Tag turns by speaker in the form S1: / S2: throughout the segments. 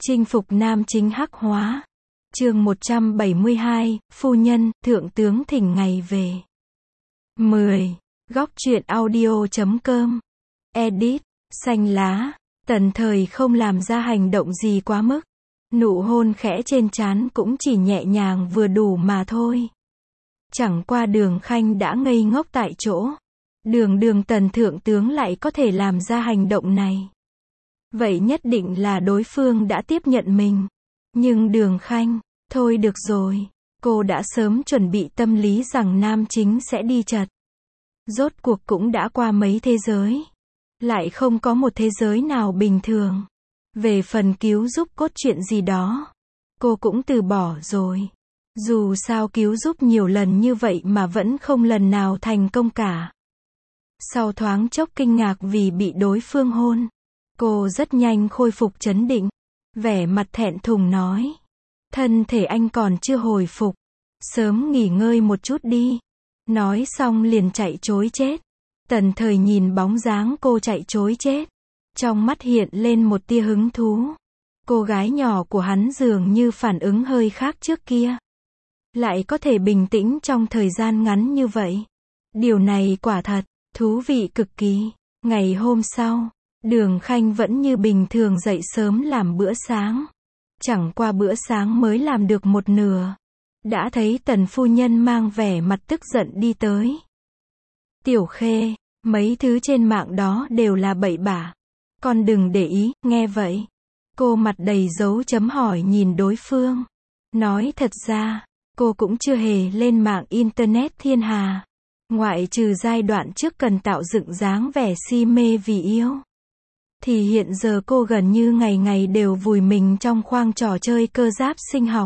S1: Chinh phục nam chính hắc hóa. Chương 172, phu nhân, thượng tướng thỉnh ngày về. 10. Góc truyện audio.com. Edit. Xanh lá. Tần Thời không làm ra hành động gì quá mức. Nụ hôn khẽ trên trán cũng chỉ nhẹ nhàng vừa đủ mà thôi. Chẳng qua Đường Khanh đã ngây ngốc tại chỗ. Đường Tần thượng tướng lại có thể làm ra hành động này. Vậy nhất định là đối phương đã tiếp nhận mình. Nhưng Đường Khanh, thôi được rồi. Cô đã sớm chuẩn bị tâm lý rằng nam chính sẽ đi chật. Rốt cuộc cũng đã qua mấy thế giới. Lại không có một thế giới nào bình thường. Về phần cứu giúp cốt truyện gì đó, cô cũng từ bỏ rồi. Dù sao cứu giúp nhiều lần như vậy mà vẫn không lần nào thành công cả. Sau thoáng chốc kinh ngạc vì bị đối phương hôn, cô rất nhanh khôi phục trấn định. Vẻ mặt thẹn thùng nói. Thân thể anh còn chưa hồi phục. Sớm nghỉ ngơi một chút đi. Nói xong liền chạy trối chết. Tần Thời nhìn bóng dáng cô chạy trối chết. Trong mắt hiện lên một tia hứng thú. Cô gái nhỏ của hắn dường như phản ứng hơi khác trước kia. Lại có thể bình tĩnh trong thời gian ngắn như vậy. Điều này quả thật, thú vị cực kỳ. Ngày hôm sau, Đường Khanh vẫn như bình thường dậy sớm làm bữa sáng. Chẳng qua bữa sáng mới làm được một nửa. Đã thấy Tần phu nhân mang vẻ mặt tức giận đi tới. Tiểu Khê, mấy thứ trên mạng đó đều là bậy bạ. Con đừng để ý, nghe vậy. Cô mặt đầy dấu chấm hỏi nhìn đối phương. Nói thật ra, cô cũng chưa hề lên mạng Internet thiên hà. Ngoại trừ giai đoạn trước cần tạo dựng dáng vẻ si mê vì yêu. Thì hiện giờ cô gần như ngày ngày đều vùi mình trong khoang trò chơi cơ giáp sinh học.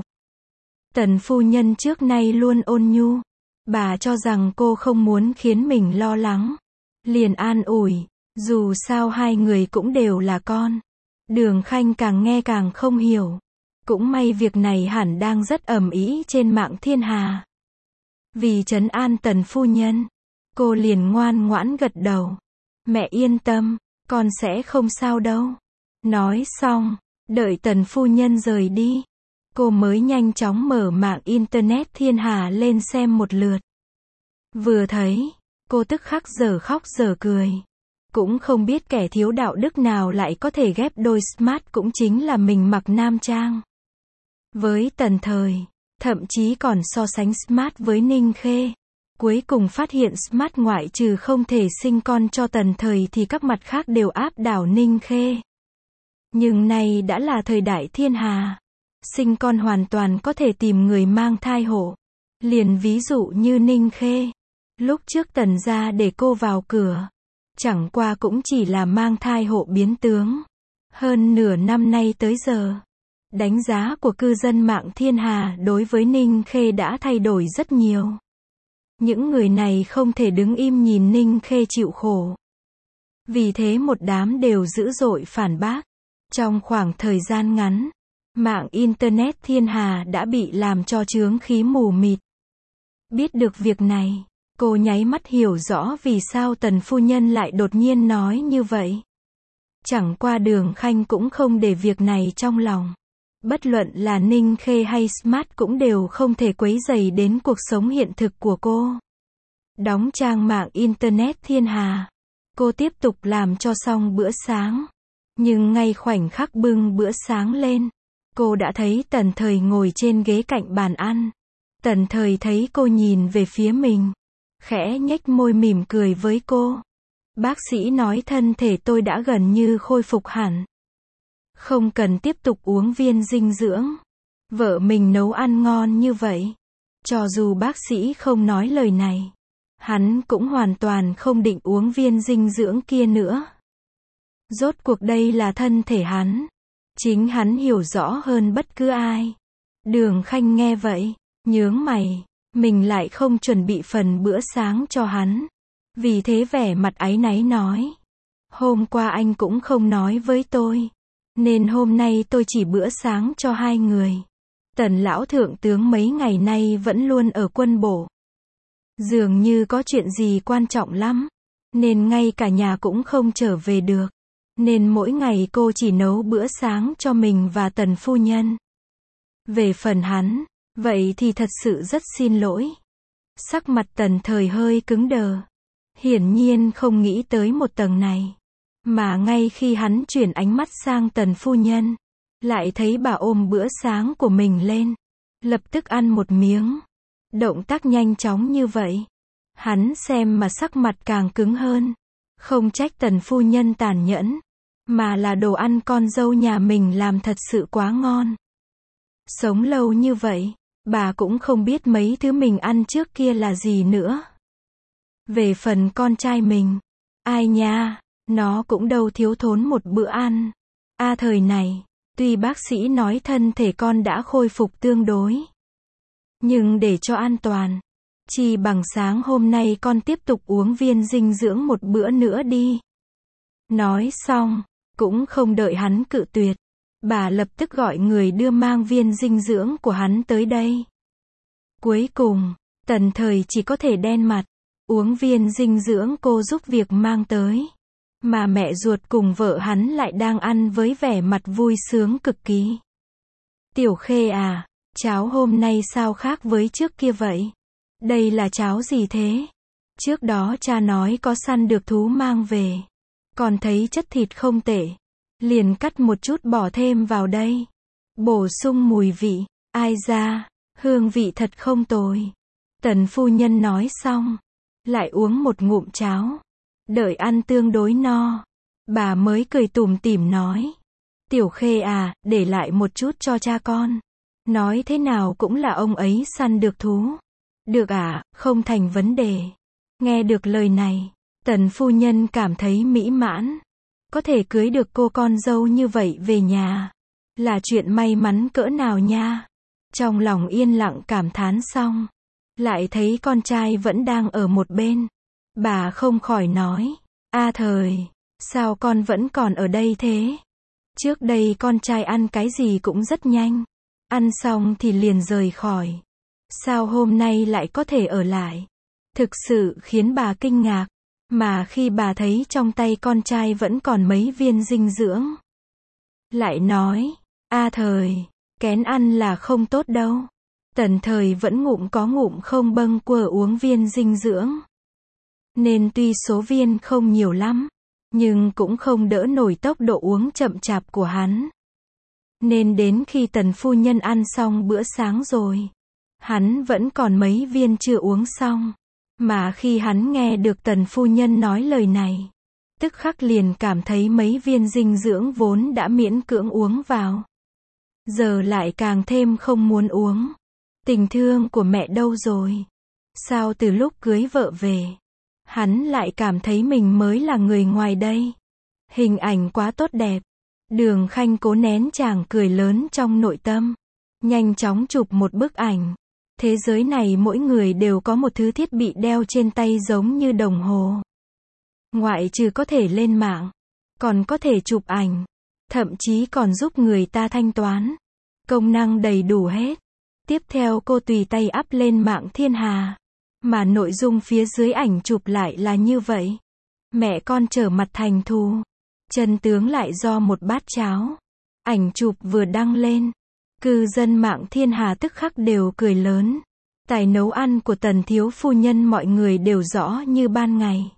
S1: Tần phu nhân trước nay luôn ôn nhu. Bà cho rằng cô không muốn khiến mình lo lắng. Liền an ủi, dù sao hai người cũng đều là con. Đường Khanh càng nghe càng không hiểu. Cũng may việc này hẳn đang rất ầm ĩ trên mạng thiên hà. Vì trấn an Tần phu nhân, cô liền ngoan ngoãn gật đầu. Mẹ yên tâm, con sẽ không sao đâu. Nói xong, đợi Tần phu nhân rời đi, cô mới nhanh chóng mở mạng Internet thiên hà lên xem một lượt. Vừa thấy, cô tức khắc giờ khóc giờ cười. Cũng không biết kẻ thiếu đạo đức nào lại có thể ghép đôi smart cũng chính là mình mặc nam trang. Với Tần Thời, thậm chí còn so sánh smart với Ninh Khê. Cuối cùng phát hiện smart ngoại trừ không thể sinh con cho Tần Thời thì các mặt khác đều áp đảo Ninh Khê. Nhưng nay đã là thời đại thiên hà. Sinh con hoàn toàn có thể tìm người mang thai hộ. Liền ví dụ như Ninh Khê. Lúc trước Tần gia để cô vào cửa. Chẳng qua cũng chỉ là mang thai hộ biến tướng. Hơn nửa năm nay tới giờ, đánh giá của cư dân mạng thiên hà đối với Ninh Khê đã thay đổi rất nhiều. Những người này không thể đứng im nhìn Ninh Khê chịu khổ. Vì thế một đám đều dữ dội phản bác. Trong khoảng thời gian ngắn, mạng Internet thiên hà đã bị làm cho chướng khí mù mịt. Biết được việc này, cô nháy mắt hiểu rõ vì sao Tần phu nhân lại đột nhiên nói như vậy. Chẳng qua Đường Khanh cũng không để việc này trong lòng. Bất luận là Ninh Khê hay Smart cũng đều không thể quấy rầy đến cuộc sống hiện thực của cô. Đóng trang mạng Internet thiên hà. Cô tiếp tục làm cho xong bữa sáng. Nhưng ngay khoảnh khắc bưng bữa sáng lên, cô đã thấy Tần Thời ngồi trên ghế cạnh bàn ăn. Tần Thời thấy cô nhìn về phía mình, khẽ nhếch môi mỉm cười với cô. Bác sĩ nói thân thể tôi đã gần như khôi phục hẳn. Không cần tiếp tục uống viên dinh dưỡng. Vợ mình nấu ăn ngon như vậy. Cho dù bác sĩ không nói lời này, hắn cũng hoàn toàn không định uống viên dinh dưỡng kia nữa. Rốt cuộc đây là thân thể hắn. Chính hắn hiểu rõ hơn bất cứ ai. Đường Khanh nghe vậy, nhướng mày. Mình lại không chuẩn bị phần bữa sáng cho hắn. Vì thế vẻ mặt áy náy nói. Hôm qua anh cũng không nói với tôi. Nên hôm nay tôi chỉ bữa sáng cho hai người. Tần lão thượng tướng mấy ngày nay vẫn luôn ở quân bộ. Dường như có chuyện gì quan trọng lắm. Nên ngay cả nhà cũng không trở về được. nên mỗi ngày cô chỉ nấu bữa sáng cho mình và Tần phu nhân. Về phần hắn, vậy thì thật sự rất xin lỗi. Sắc mặt Tần Thời hơi cứng đờ. Hiển nhiên không nghĩ tới một tầng này. Mà ngay khi hắn chuyển ánh mắt sang Tần phu nhân, lại thấy bà ôm bữa sáng của mình lên, lập tức ăn một miếng. Động tác nhanh chóng như vậy. Hắn xem mà sắc mặt càng cứng hơn. Không trách Tần phu nhân tàn nhẫn, mà là đồ ăn con dâu nhà mình làm thật sự quá ngon. Sống lâu như vậy, bà cũng không biết mấy thứ mình ăn trước kia là gì nữa. Về phần con trai mình, ai nha, nó cũng đâu thiếu thốn một bữa ăn. Thời này, tuy bác sĩ nói thân thể con đã khôi phục tương đối, nhưng để cho an toàn, chỉ bằng sáng hôm nay con tiếp tục uống viên dinh dưỡng một bữa nữa đi. Nói xong, cũng không đợi hắn cự tuyệt, bà lập tức gọi người đưa mang viên dinh dưỡng của hắn tới đây. Cuối cùng, Tần Thời chỉ có thể đen mặt, uống viên dinh dưỡng cô giúp việc mang tới. Mà mẹ ruột cùng vợ hắn lại đang ăn với vẻ mặt vui sướng cực kỳ. Tiểu Khê à, cháo hôm nay sao khác với trước kia vậy? Đây là cháo gì thế? Trước đó cha nói có săn được thú mang về. Còn thấy chất thịt không tệ. Liền cắt một chút bỏ thêm vào đây. Bổ sung mùi vị. Ai da, hương vị thật không tồi. Tần phu nhân nói xong, lại uống một ngụm cháo. Đợi ăn tương đối no, bà mới cười tủm tỉm nói. Tiểu Khê à, để lại một chút cho cha con. Nói thế nào cũng là ông ấy săn được thú. Được à, không thành vấn đề. Nghe được lời này, Tần phu nhân cảm thấy mỹ mãn. Có thể cưới được cô con dâu như vậy về nhà, là chuyện may mắn cỡ nào nha. Trong lòng yên lặng cảm thán xong, lại thấy con trai vẫn đang ở một bên. Bà không khỏi nói, Thời, sao con vẫn còn ở đây thế? Trước đây con trai ăn cái gì cũng rất nhanh. Ăn xong thì liền rời khỏi. Sao hôm nay lại có thể ở lại? Thực sự khiến bà kinh ngạc. Mà khi bà thấy trong tay con trai vẫn còn mấy viên dinh dưỡng, lại nói, Thời, kén ăn là không tốt đâu. Tần Thời vẫn ngụm có ngụm không bâng quơ uống viên dinh dưỡng. Nên tuy số viên không nhiều lắm, nhưng cũng không đỡ nổi tốc độ uống chậm chạp của hắn. Nên đến khi Tần phu nhân ăn xong bữa sáng rồi, hắn vẫn còn mấy viên chưa uống xong. Mà khi hắn nghe được Tần phu nhân nói lời này, tức khắc liền cảm thấy mấy viên dinh dưỡng vốn đã miễn cưỡng uống vào, giờ lại càng thêm không muốn uống. Tình thương của mẹ đâu rồi? Sao từ lúc cưới vợ về, hắn lại cảm thấy mình mới là người ngoài đây? Hình ảnh quá tốt đẹp. Đường Khanh cố nén chàng cười lớn trong nội tâm, nhanh chóng chụp một bức ảnh. Thế giới này mỗi người đều có một thứ thiết bị đeo trên tay giống như đồng hồ. Ngoại trừ có thể lên mạng, còn có thể chụp ảnh, thậm chí còn giúp người ta thanh toán. Công năng đầy đủ hết. Tiếp theo cô tùy tay up lên mạng thiên hà. Mà nội dung phía dưới ảnh chụp lại là như vậy. Mẹ con trở mặt thành thù. Chân tướng lại do một bát cháo. Ảnh chụp vừa đăng lên, cư dân mạng thiên hà tức khắc đều cười lớn. Tài nấu ăn của Tần thiếu phu nhân mọi người đều rõ như ban ngày.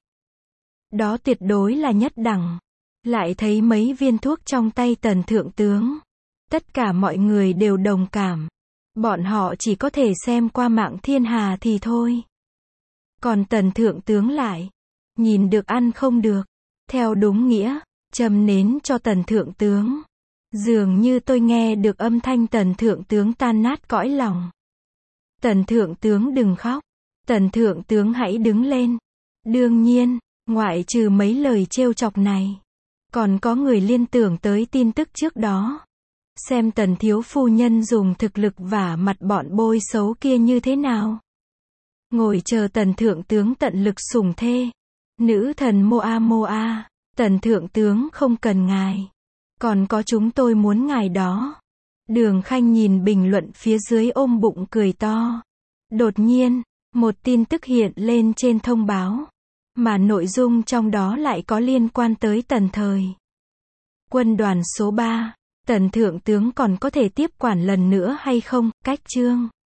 S1: Đó tuyệt đối là nhất đẳng. Lại thấy mấy viên thuốc trong tay Tần thượng tướng. Tất cả mọi người đều đồng cảm. Bọn họ chỉ có thể xem qua mạng thiên hà thì thôi. Còn Tần thượng tướng lại, nhìn được ăn không được. Theo đúng nghĩa, châm nến cho Tần thượng tướng. Dường như tôi nghe được âm thanh Tần thượng tướng tan nát cõi lòng. Tần thượng tướng đừng khóc. Tần thượng tướng hãy đứng lên. Đương nhiên, ngoại trừ mấy lời trêu chọc này, còn có người liên tưởng tới tin tức trước đó. Xem Tần thiếu phu nhân dùng thực lực vả mặt bọn bôi xấu kia như thế nào. Ngồi chờ Tần thượng tướng tận lực sủng thê. Nữ thần Moa Moa, Tần thượng tướng không cần ngài. Còn có chúng tôi muốn ngài đó. Đường Khanh nhìn bình luận phía dưới ôm bụng cười to. Đột nhiên, một tin tức hiện lên trên thông báo. Mà nội dung trong đó lại có liên quan tới Tần Thời. Quân đoàn số 3. Tần thượng tướng còn có thể tiếp quản lần nữa hay không? Cách chương